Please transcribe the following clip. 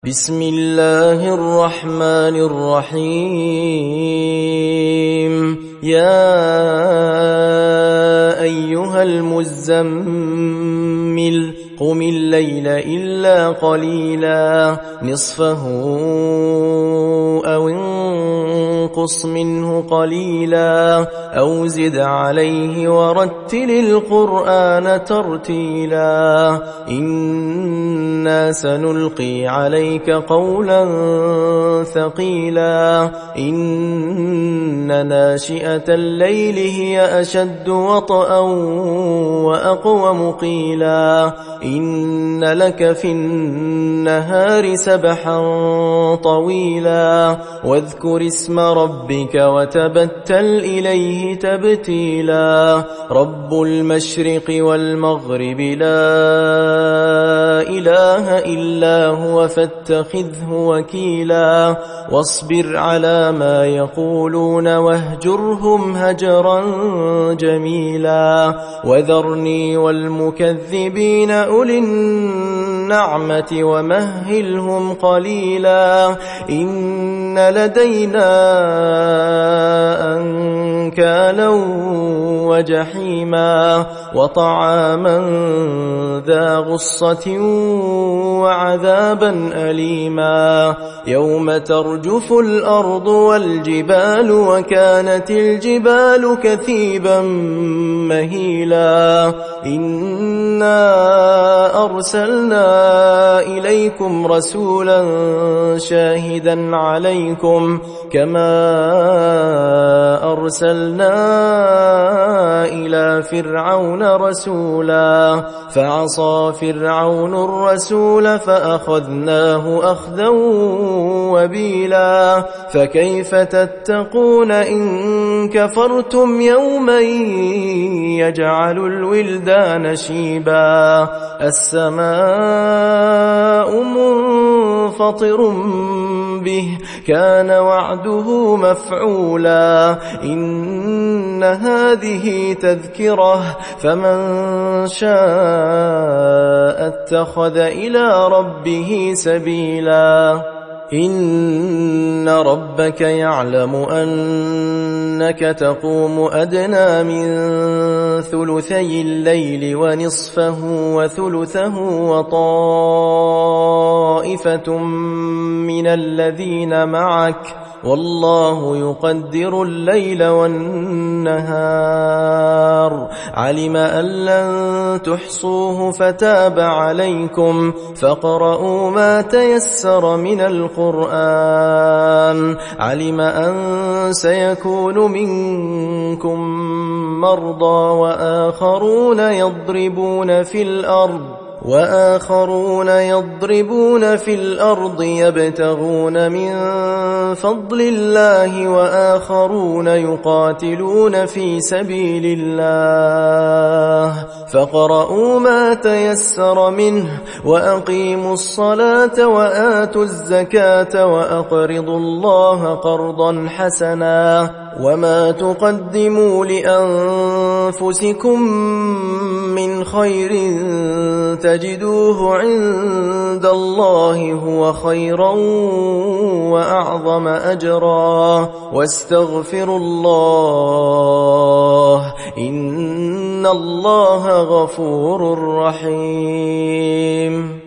بسم الله الرحمن الرحيم يا أيها المزمل قم الليل إلا قليلا نصفه أو انقص منه قليلا أو زد عليه ورتل القرآن ترتيلا إنا سنلقي عليك قولا ثقيلا إن ناشئة الليل هي أشد وطئا وأقوم قيلا إن لك في النهار سبحا طويلا واذكر اسم ربك وتبتل إليه تبتيلا رب المشرق والمغرب لا إله إلا هو فاتخذه وكيلا واصبر على ما يقولون واهجرهم هجرا جميلا وذرني والمكذبين أولي النعمة ومهلهم قليلا إن لدينا أنكالا وجحيما وطعاما ذا غصة وعذابا أليما يوم ترجف الأرض والجبال وكانت الجبال كثيبا مهيلا إنا أرسلنا إليكم رسولا شاهدا عليكم كما أرسلنا إلى فرعون رسولا فعصى فرعون الرسول فأخذناه أخذا وبيلا فكيف تتقون إن كفرتم يوما يجعل الولدان شيبا السماء منفطر به كان وعده مفعولا إن هذه تذكرة فمن شاء اتخذ إلى ربه سبيلا إن ربك يعلم أنك تقوم أدنى من ثلثي الليل ونصفه وثلثه وطائفة من الذين معك والله يقدر الليل والنهار علم أن لن تحصوه فتاب عليكم فاقرؤوا ما تيسر من القرآن علم أن سيكون منكم مرضى وآخرون يضربون في الأرض يبتغون من فضل الله وآخرون يقاتلون في سبيل الله فاقرؤوا ما تيسر منه وأقيموا الصلاة وآتوا الزكاة وأقرضوا الله قرضا حسنا وما تقدموا لأنفسكم من خير تجدوه عند الله هو خيرا وأعظم أجرا واستغفروا الله إن الله غفور رحيم